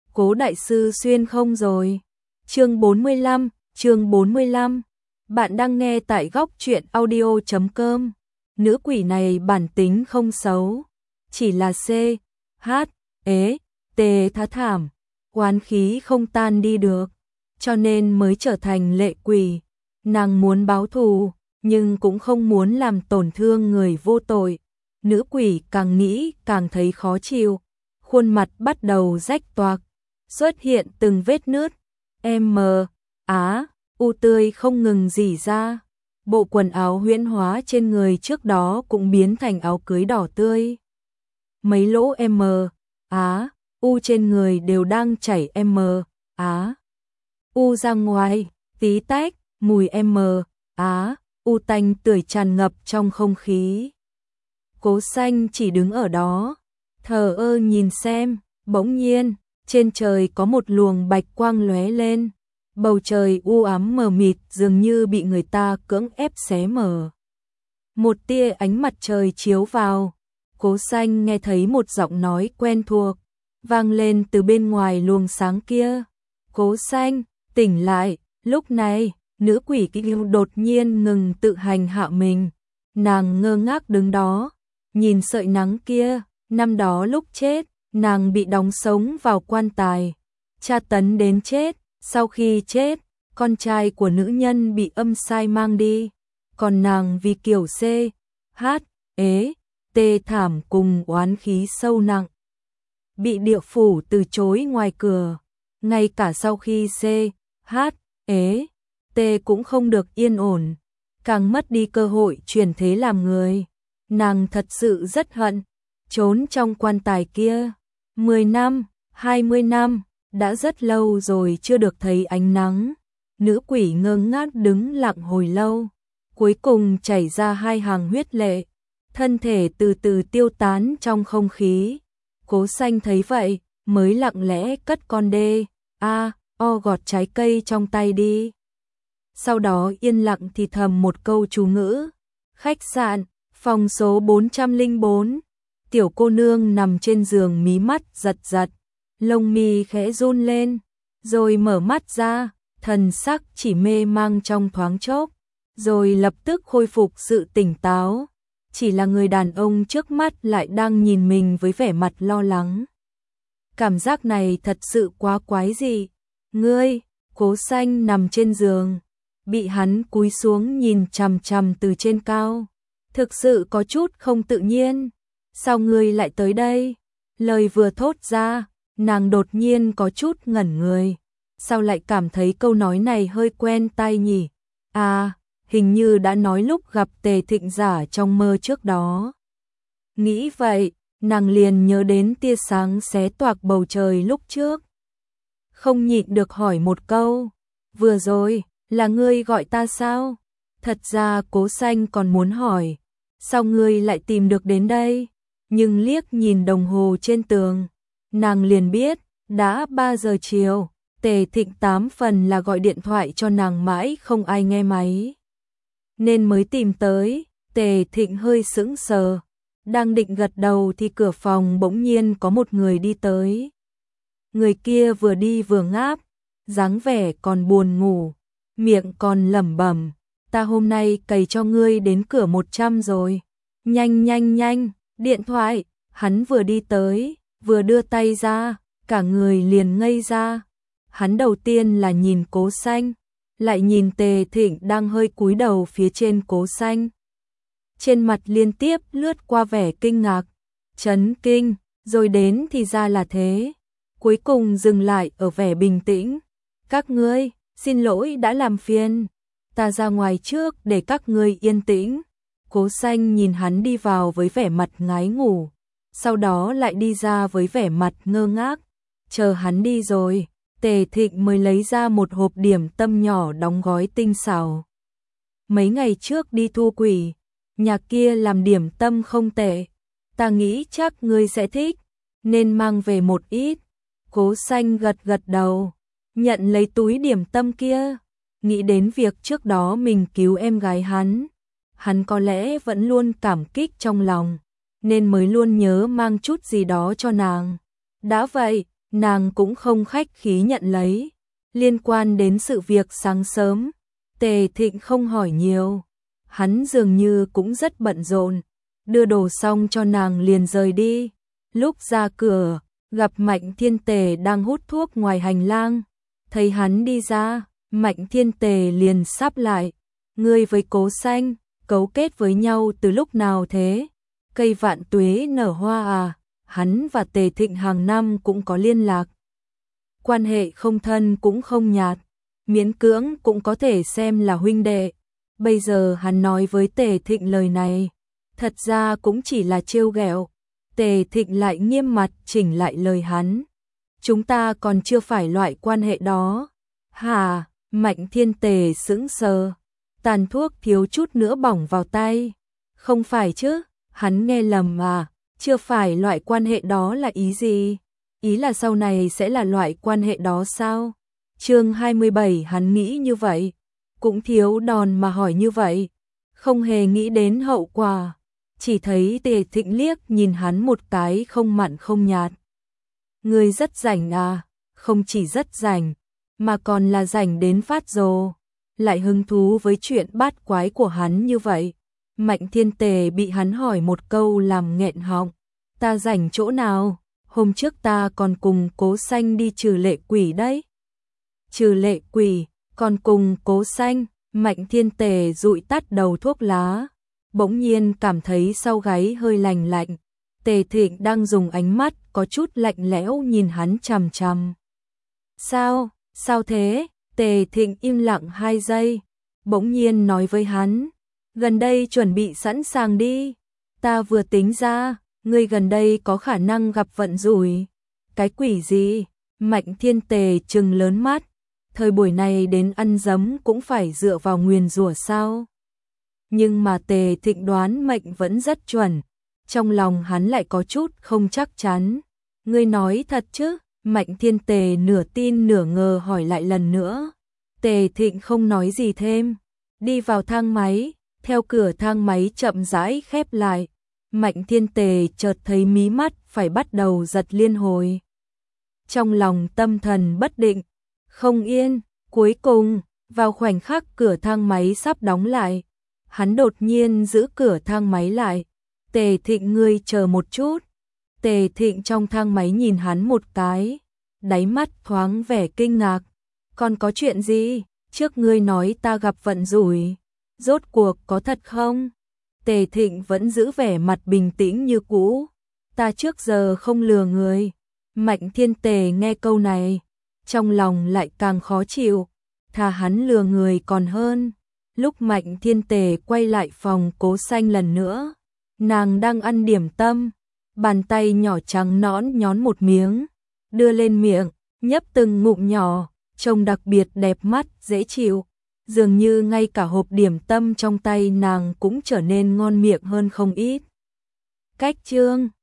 Cố đại sư xuyên không rồi. Chương 45. Bạn đang nghe tại góc truyện audio.com. Nữ quỷ này bản tính không xấu, chỉ là thá thảm, oán khí không tan đi được, cho nên mới trở thành lệ quỷ. Nàng muốn báo thù, nhưng cũng không muốn làm tổn thương người vô tội. Nữ quỷ càng nghĩ càng thấy khó chịu, khuôn mặt bắt đầu rách toạc, xuất hiện từng vết nứt, u tươi không ngừng rỉ ra. Bộ quần áo huyễn hóa trên người trước đó cũng biến thành áo cưới đỏ tươi. Mấy lỗ u trên người đều đang chảy u ra ngoài, tí tách, mùi u tanh tưởi tràn ngập trong không khí. Cố Xanh chỉ đứng ở đó, thờ ơ nhìn xem, bỗng nhiên, trên trời có một luồng bạch quang lóe lên. Bầu trời u ám mờ mịt dường như bị người ta cưỡng ép xé mở. Một tia ánh mặt trời chiếu vào, Cố Xanh nghe thấy một giọng nói quen thuộc, vang lên từ bên ngoài luồng sáng kia. Cố Xanh, tỉnh lại, lúc này, nữ quỷ Kiêu đột nhiên ngừng tự hành hạ mình. Nàng ngơ ngác đứng đó, nhìn sợi nắng kia, năm đó lúc chết, nàng bị đóng sống vào quan tài, tra tấn đến chết. Sau khi chết, con trai của nữ nhân bị âm sai mang đi, còn nàng vì kiểu thảm cùng oán khí sâu nặng, bị địa phủ từ chối ngoài cửa, ngay cả sau khi cũng không được yên ổn, càng mất đi cơ hội chuyển thế làm người. Nàng thật sự rất hận, trốn trong quan tài kia, 10 năm, 20 năm. Đã rất lâu rồi chưa được thấy ánh nắng. Nữ quỷ ngơ ngác đứng lặng hồi lâu, cuối cùng chảy ra 2 hàng huyết lệ, thân thể từ từ tiêu tán trong không khí. Cố Xanh thấy vậy, mới lặng lẽ cất con gọt trái cây trong tay đi. Sau đó yên lặng thì thầm một câu chú ngữ. Khách sạn, phòng số 404. Tiểu cô nương nằm trên giường mí mắt giật giật, lông mi khẽ run lên, rồi mở mắt ra, thần sắc chỉ mê mang trong thoáng chốc, rồi lập tức khôi phục sự tỉnh táo. Chỉ là người đàn ông trước mắt lại đang nhìn mình với vẻ mặt lo lắng. Cảm giác này thật sự quá quái dị. Ngươi, Cố Xanh nằm trên giường, bị hắn cúi xuống nhìn chằm chằm từ trên cao. Thực sự có chút không tự nhiên. Sao ngươi lại tới đây? Lời vừa thốt ra, nàng đột nhiên có chút ngẩn người. Sao lại cảm thấy câu nói này hơi quen tai nhỉ? Hình như đã nói lúc gặp Tề Thịnh Giả trong mơ trước đó. Nghĩ vậy, nàng liền nhớ đến tia sáng xé toạc bầu trời lúc trước. Không nhịn được hỏi một câu. Vừa rồi, là ngươi gọi ta sao? Thật ra Cố Xanh còn muốn hỏi, sao ngươi lại tìm được đến đây? Nhưng liếc nhìn đồng hồ trên tường, nàng liền biết, đã 3 giờ chiều, Tề Thịnh 8 phần là gọi điện thoại cho nàng mãi không ai nghe máy. Nên mới tìm tới. Tề Thịnh hơi sững sờ, đang định gật đầu thì cửa phòng bỗng nhiên có một người đi tới. Người kia vừa đi vừa ngáp, dáng vẻ còn buồn ngủ, miệng còn lẩm bẩm, ta hôm nay cày cho ngươi đến cửa 100 rồi. Nhanh, điện thoại. Hắn vừa đi tới, vừa đưa tay ra, cả người liền ngây ra. Hắn đầu tiên là nhìn Cố Xanh, lại nhìn Tề Thịnh đang hơi cúi đầu phía trên Cố Xanh. Trên mặt liên tiếp lướt qua vẻ kinh ngạc, chấn kinh, rồi đến thì ra là thế. Cuối cùng dừng lại ở vẻ bình tĩnh. Các ngươi, xin lỗi đã làm phiền. Ta ra ngoài trước để các ngươi yên tĩnh. Cố Xanh nhìn hắn đi vào với vẻ mặt ngái ngủ, sau đó lại đi ra với vẻ mặt ngơ ngác. Chờ hắn đi rồi, Tề Thịnh mới lấy ra một hộp điểm tâm nhỏ đóng gói tinh xảo. Mấy ngày trước đi thu quỷ, nhà kia làm điểm tâm không tệ, ta nghĩ chắc ngươi sẽ thích, nên mang về một ít. Cố Xanh gật đầu, nhận lấy túi điểm tâm kia, nghĩ đến việc trước đó mình cứu em gái hắn có lẽ vẫn luôn cảm kích trong lòng, nên mới luôn nhớ mang chút gì đó cho nàng. Đã vậy, nàng cũng không khách khí nhận lấy. Liên quan đến sự việc sáng sớm, Tề Thịnh không hỏi nhiều, hắn dường như cũng rất bận rộn, đưa đồ xong cho nàng liền rời đi. Lúc ra cửa, gặp Mạnh Thiên Tề đang hút thuốc ngoài hành lang, thấy hắn đi ra, Mạnh Thiên Tề liền sáp lại, ngươi với Cố Xanh cấu kết với nhau từ lúc nào thế? Cây vạn tuế nở hoa à? Hắn và Tề Thịnh hàng năm cũng có liên lạc. Quan hệ không thân cũng không nhạt, miễn cưỡng cũng có thể xem là huynh đệ. Bây giờ hắn nói với Tề Thịnh lời này, thật ra cũng chỉ là trêu ghẹo. Tề Thịnh lại nghiêm mặt chỉnh lại lời hắn. Chúng ta còn chưa phải loại quan hệ đó. Hả? Mạnh Thiên Tề sững sờ. Tàn thuốc thiếu chút nữa bỏng vào tay. Không phải chứ? Hắn nghe lầm à? Chưa phải loại quan hệ đó là ý gì? Ý là sau này sẽ là loại quan hệ đó sao? Chương 27 hắn nghĩ như vậy. Cũng thiếu đòn mà hỏi như vậy. Không hề nghĩ đến hậu quả. Chỉ thấy Tề Thịnh liếc nhìn hắn một cái không mặn không nhạt. Ngươi rất rảnh à? Không chỉ rất rảnh, mà còn là rảnh đến phát rồ. Lại hứng thú với chuyện bát quái của hắn như vậy. Mạnh Thiên Tề bị hắn hỏi một câu làm nghẹn họng. Ta rảnh chỗ nào? Hôm trước ta còn cùng Cố Xanh đi trừ lệ quỷ đấy. Trừ lệ quỷ, còn cùng Cố Xanh. Mạnh Thiên Tề dụi tắt đầu thuốc lá, bỗng nhiên cảm thấy sau gáy hơi lành lạnh. Tề Thịnh đang dùng ánh mắt có chút lạnh lẽo nhìn hắn chằm chằm. Sao? Sao thế? Tề Thịnh im lặng 2 giây, bỗng nhiên nói với hắn, gần đây chuẩn bị sẵn sàng đi. Ta vừa tính ra, ngươi gần đây có khả năng gặp vận rủi. Cái quỷ gì? Mạnh Thiên Tề trừng lớn mắt. Thời buổi này đến ăn dấm cũng phải dựa vào nguyền rủa sao? Nhưng mà Tề Thịnh đoán mệnh vẫn rất chuẩn. Trong lòng hắn lại có chút không chắc chắn. Ngươi nói thật chứ? Mạnh Thiên Tề nửa tin nửa ngờ hỏi lại lần nữa. Tề Thịnh không nói gì thêm. Đi vào thang máy, theo cửa thang máy chậm rãi khép lại. Mạnh Thiên Tề chợt thấy mí mắt phải bắt đầu giật liên hồi. Trong lòng tâm thần bất định, không yên. Cuối cùng, vào khoảnh khắc cửa thang máy sắp đóng lại, hắn đột nhiên giữ cửa thang máy lại. Tề Thịnh, ngươi chờ một chút. Tề Thịnh trong thang máy nhìn hắn một cái, đáy mắt thoáng vẻ kinh ngạc. Còn có chuyện gì? Trước ngươi nói ta gặp vận rủi, rốt cuộc có thật không? Tề Thịnh vẫn giữ vẻ mặt bình tĩnh như cũ. Ta trước giờ không lừa người. Mạnh Thiên Tề nghe câu này, trong lòng lại càng khó chịu. Thà hắn lừa người còn hơn. Lúc Mạnh Thiên Tề quay lại phòng Cố Xanh lần nữa, nàng đang ăn điểm tâm, bàn tay nhỏ trắng nõn nhón một miếng, đưa lên miệng, nhấp từng ngụm nhỏ, trông đặc biệt đẹp mắt, dễ chịu. Dường như ngay cả hộp điểm tâm trong tay nàng cũng trở nên ngon miệng hơn không ít. Cách chương